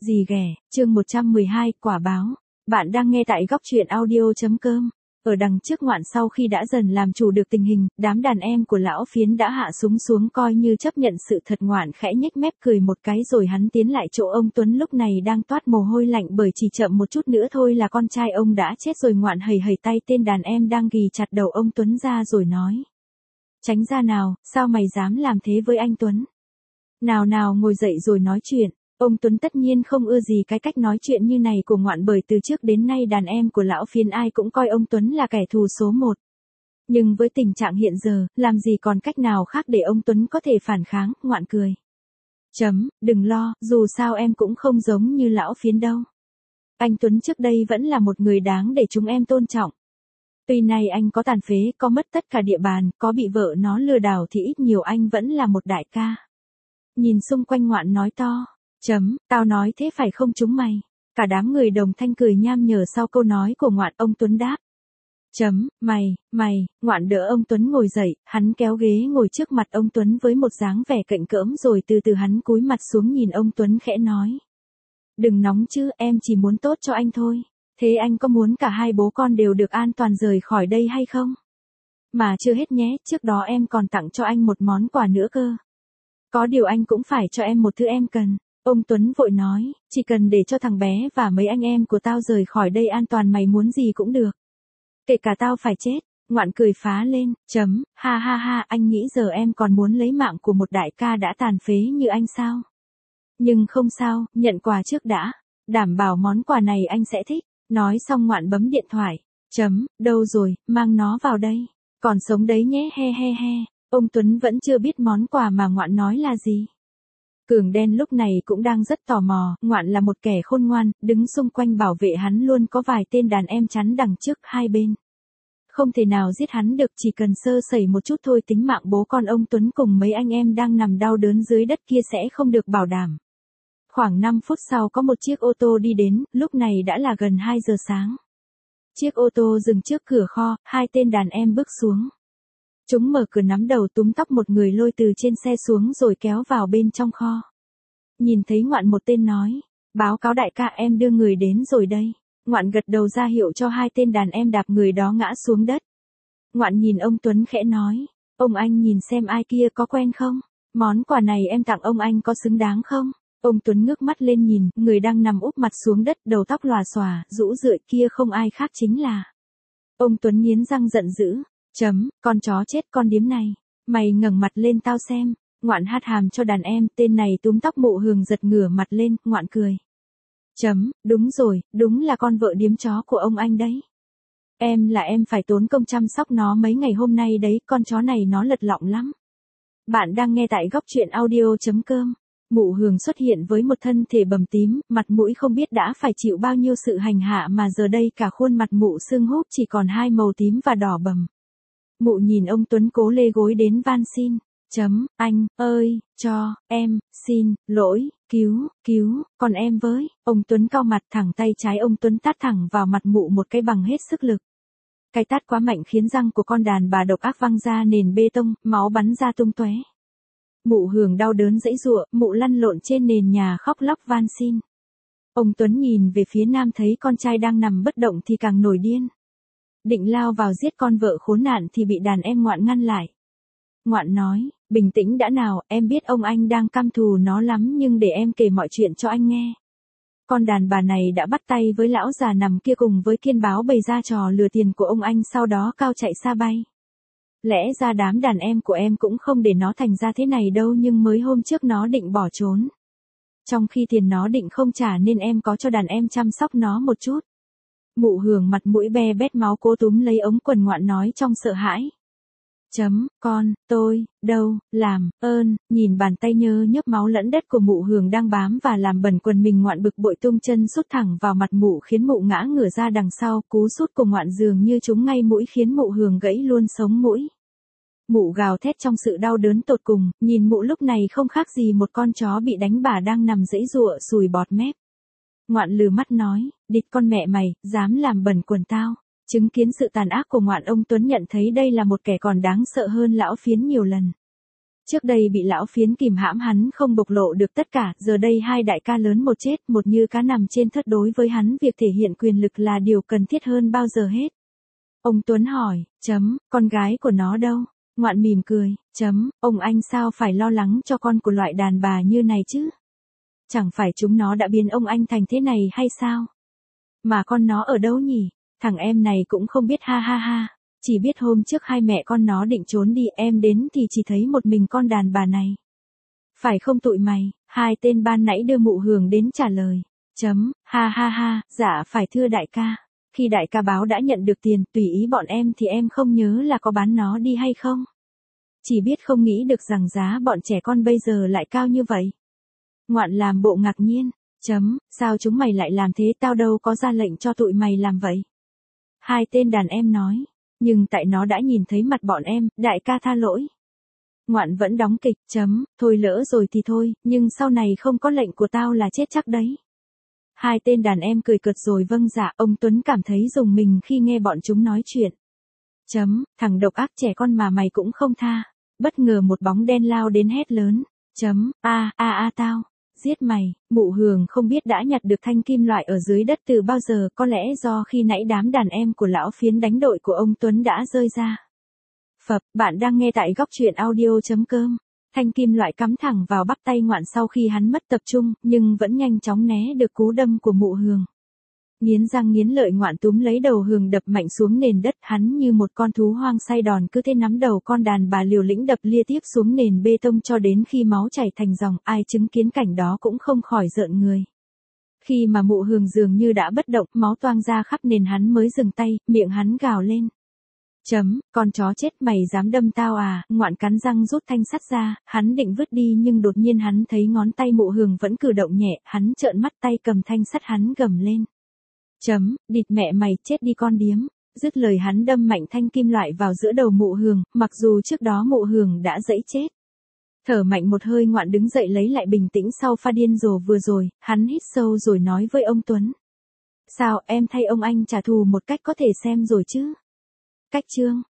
Gì ghẻ, chương 112, quả báo. Bạn đang nghe tại góc truyện audio.com. Ở đằng trước Ngoạn sau khi đã dần làm chủ được tình hình, đám đàn em của lão Phiến đã hạ súng xuống coi như chấp nhận sự thật. Ngoạn khẽ nhếch mép cười một cái rồi hắn tiến lại chỗ ông Tuấn lúc này đang toát mồ hôi lạnh bởi chỉ chậm một chút nữa thôi là con trai ông đã chết rồi. Ngoạn hầy hầy tay tên đàn em đang ghì chặt đầu ông Tuấn ra rồi nói. Tránh ra nào, sao mày dám làm thế với anh Tuấn? Nào nào ngồi dậy rồi nói chuyện. Ông Tuấn tất nhiên không ưa gì cái cách nói chuyện như này của Ngoạn bởi từ trước đến nay đàn em của lão Phiến ai cũng coi ông Tuấn là kẻ thù số một. Nhưng với tình trạng hiện giờ, làm gì còn cách nào khác để ông Tuấn có thể phản kháng. Ngoạn cười. Đừng lo, dù sao em cũng không giống như lão Phiến đâu. Anh Tuấn trước đây vẫn là một người đáng để chúng em tôn trọng. Tuy nay anh có tàn phế, có mất tất cả địa bàn, có bị vợ nó lừa đảo thì ít nhiều anh vẫn là một đại ca. Nhìn xung quanh Ngoạn nói to. Tao nói thế phải không chúng mày? Cả đám người đồng thanh cười nham nhở sau câu nói của Ngoạn. Ông Tuấn đáp. Mày, Ngoạn đỡ ông Tuấn ngồi dậy, hắn kéo ghế ngồi trước mặt ông Tuấn với một dáng vẻ cạnh cỡm rồi từ từ hắn cúi mặt xuống nhìn ông Tuấn khẽ nói. Đừng nóng chứ, em chỉ muốn tốt cho anh thôi. Thế anh có muốn cả hai bố con đều được an toàn rời khỏi đây hay không? Mà chưa hết nhé, trước đó em còn tặng cho anh một món quà nữa cơ. Có điều anh cũng phải cho em một thứ em cần. Ông Tuấn vội nói, chỉ cần để cho thằng bé và mấy anh em của tao rời khỏi đây an toàn mày muốn gì cũng được. Kể cả tao phải chết. Ngoạn cười phá lên. Ha, anh nghĩ giờ em còn muốn lấy mạng của một đại ca đã tàn phế như anh sao? Nhưng không sao, nhận quà trước đã. Đảm bảo món quà này anh sẽ thích. Nói xong Ngoạn bấm điện thoại. Đâu rồi, mang nó vào đây. Còn sống đấy nhé he. Ông Tuấn vẫn chưa biết món quà mà Ngoạn nói là gì. Cường Đen lúc này cũng đang rất tò mò. Ngoạn là một kẻ khôn ngoan, đứng xung quanh bảo vệ hắn luôn có vài tên đàn em chắn đằng trước hai bên. Không thể nào giết hắn được, chỉ cần sơ sẩy một chút thôi tính mạng bố con ông Tuấn cùng mấy anh em đang nằm đau đớn dưới đất kia sẽ không được bảo đảm. Khoảng 5 phút sau có một chiếc ô tô đi đến, lúc này đã là gần 2 giờ sáng. Chiếc ô tô dừng trước cửa kho, hai tên đàn em bước xuống. Chúng mở cửa nắm đầu túm tóc một người lôi từ trên xe xuống rồi kéo vào bên trong kho. Nhìn thấy Ngoạn một tên nói, báo cáo đại ca em đưa người đến rồi đây. Ngoạn gật đầu ra hiệu cho hai tên đàn em đạp người đó ngã xuống đất. Ngoạn nhìn ông Tuấn khẽ nói, ông anh nhìn xem ai kia có quen không? Món quà này em tặng ông anh có xứng đáng không? Ông Tuấn ngước mắt lên nhìn, người đang nằm úp mặt xuống đất đầu tóc lòa xòa, rũ rượi kia không ai khác chính là. Ông Tuấn nghiến răng giận dữ. Con chó chết con điếm này. Mày ngẩng mặt lên tao xem. Ngoạn hát hàm cho đàn em, tên này túm tóc Mụ Hường giật ngửa mặt lên, Ngoạn cười. Đúng rồi, đúng là con vợ điếm chó của ông anh đấy. Em phải tốn công chăm sóc nó mấy ngày hôm nay đấy, con chó này nó lật lọng lắm. Bạn đang nghe tại góc truyện audio.com. Mụ Hường xuất hiện với một thân thể bầm tím, mặt mũi không biết đã phải chịu bao nhiêu sự hành hạ mà giờ đây cả khuôn mặt mụ sưng húp chỉ còn hai màu tím và đỏ bầm. Mụ nhìn ông Tuấn cố lê gối đến van xin. Anh ơi, cho em xin lỗi, cứu con em với. Ông Tuấn cau mặt, thẳng tay trái ông Tuấn tát thẳng vào mặt mụ một cái bằng hết sức lực. Cái tát quá mạnh khiến răng của con đàn bà độc ác văng ra nền bê tông, máu bắn ra tung tóe. Mụ Hường đau đớn giãy giụa, mụ lăn lộn trên nền nhà khóc lóc van xin. Ông Tuấn nhìn về phía nam thấy con trai đang nằm bất động thì càng nổi điên. Định lao vào giết con vợ khốn nạn thì bị đàn em Ngoạn ngăn lại. Ngoạn nói, bình tĩnh đã nào, em biết ông anh đang căm thù nó lắm nhưng để em kể mọi chuyện cho anh nghe. Con đàn bà này đã bắt tay với lão già nằm kia cùng với Kiên Báo bày ra trò lừa tiền của ông anh sau đó cao chạy xa bay. Lẽ ra đám đàn em của em cũng không để nó thành ra thế này đâu nhưng mới hôm trước nó định bỏ trốn. Trong khi tiền nó định không trả nên em có cho đàn em chăm sóc nó một chút. Mụ Hường mặt mũi be bét máu cố túm lấy ống quần Ngoạn nói trong sợ hãi. Con, tôi, đâu, làm, ơn, nhìn bàn tay nhơ nhớp máu lẫn đất của Mụ Hường đang bám và làm bẩn quần mình. Ngoạn bực bội tung chân sút thẳng vào mặt mụ khiến mụ ngã ngửa ra đằng sau, cú sút của Ngoạn dường như trúng ngay mũi khiến Mụ Hường gãy luôn sống mũi. Mụ gào thét trong sự đau đớn tột cùng, nhìn mụ lúc này không khác gì một con chó bị đánh bả đang nằm giãy giụa sùi bọt mép. Ngoạn lừ mắt nói, địt con mẹ mày, dám làm bẩn quần tao. Chứng kiến sự tàn ác của Ngoạn, ông Tuấn nhận thấy đây là một kẻ còn đáng sợ hơn lão Phiến nhiều lần. Trước đây bị lão phiến kìm hãm hắn không bộc lộ được tất cả, giờ đây hai đại ca lớn một chết một như cá nằm trên thớt, đối với hắn việc thể hiện quyền lực là điều cần thiết hơn bao giờ hết. Ông Tuấn hỏi, con gái của nó đâu? Ngoạn mỉm cười, ông anh sao phải lo lắng cho con của loại đàn bà như này chứ? Chẳng phải chúng nó đã biến ông anh thành thế này hay sao? Mà con nó ở đâu nhỉ? Thằng em này cũng không biết, ha ha ha. Chỉ biết hôm trước hai mẹ con nó định trốn đi, em đến thì chỉ thấy một mình con đàn bà này. Phải không tụi mày? Hai tên ban nãy đưa Mụ Hường đến trả lời. Ha ha ha, dạ phải thưa đại ca. Khi đại ca báo đã nhận được tiền, tùy ý bọn em thì em không nhớ là có bán nó đi hay không. Chỉ biết không nghĩ được rằng giá bọn trẻ con bây giờ lại cao như vậy. Ngoạn làm bộ ngạc nhiên. Sao chúng mày lại làm thế, tao đâu có ra lệnh cho tụi mày làm vậy. Hai tên đàn em nói. Nhưng tại nó đã nhìn thấy mặt bọn em, đại ca tha lỗi. Ngoạn vẫn đóng kịch, thôi lỡ rồi thì thôi, nhưng sau này không có lệnh của tao là chết chắc đấy. Hai tên đàn em cười cợt rồi vâng dạ, ông Tuấn cảm thấy rùng mình khi nghe bọn chúng nói chuyện. Thằng độc ác trẻ con mà mày cũng không tha. Bất ngờ một bóng đen lao đến hét lớn. Tao. Giết mày. Mụ Hường không biết đã nhặt được thanh kim loại ở dưới đất từ bao giờ, có lẽ do khi nãy đám đàn em của lão phiến đánh đội của ông Tuấn đã rơi ra. Bạn đang nghe tại góc truyện audio.com. Thanh kim loại cắm thẳng vào bắp tay Ngoạn sau khi hắn mất tập trung, nhưng vẫn nhanh chóng né được cú đâm của Mụ Hường. Nghiến răng nghiến lợi, Ngoạn túm lấy đầu Hường đập mạnh xuống nền đất, hắn như một con thú hoang say đòn cứ thế nắm đầu con đàn bà liều lĩnh đập lia tiếp xuống nền bê tông cho đến khi máu chảy thành dòng, ai chứng kiến cảnh đó cũng không khỏi rợn người. Khi mà Mụ Hường dường như đã bất động, máu toang ra khắp nền, hắn mới dừng tay, miệng hắn gào lên. Con chó chết, mày dám đâm tao à? Ngoạn cắn răng rút thanh sắt ra, hắn định vứt đi nhưng đột nhiên hắn thấy ngón tay Mụ Hường vẫn cử động nhẹ, hắn trợn mắt, tay cầm thanh sắt hắn gầm lên. Địt mẹ mày, chết đi con điếm. Dứt lời hắn đâm mạnh thanh kim loại vào giữa đầu Mụ Hường, mặc dù trước đó Mụ Hường đã dẫy chết. Thở mạnh một hơi, Ngoạn đứng dậy lấy lại bình tĩnh sau pha điên rồ vừa rồi, hắn hít sâu rồi nói với ông Tuấn. Sao, em thay ông anh trả thù một cách có thể xem rồi chứ? Cách chương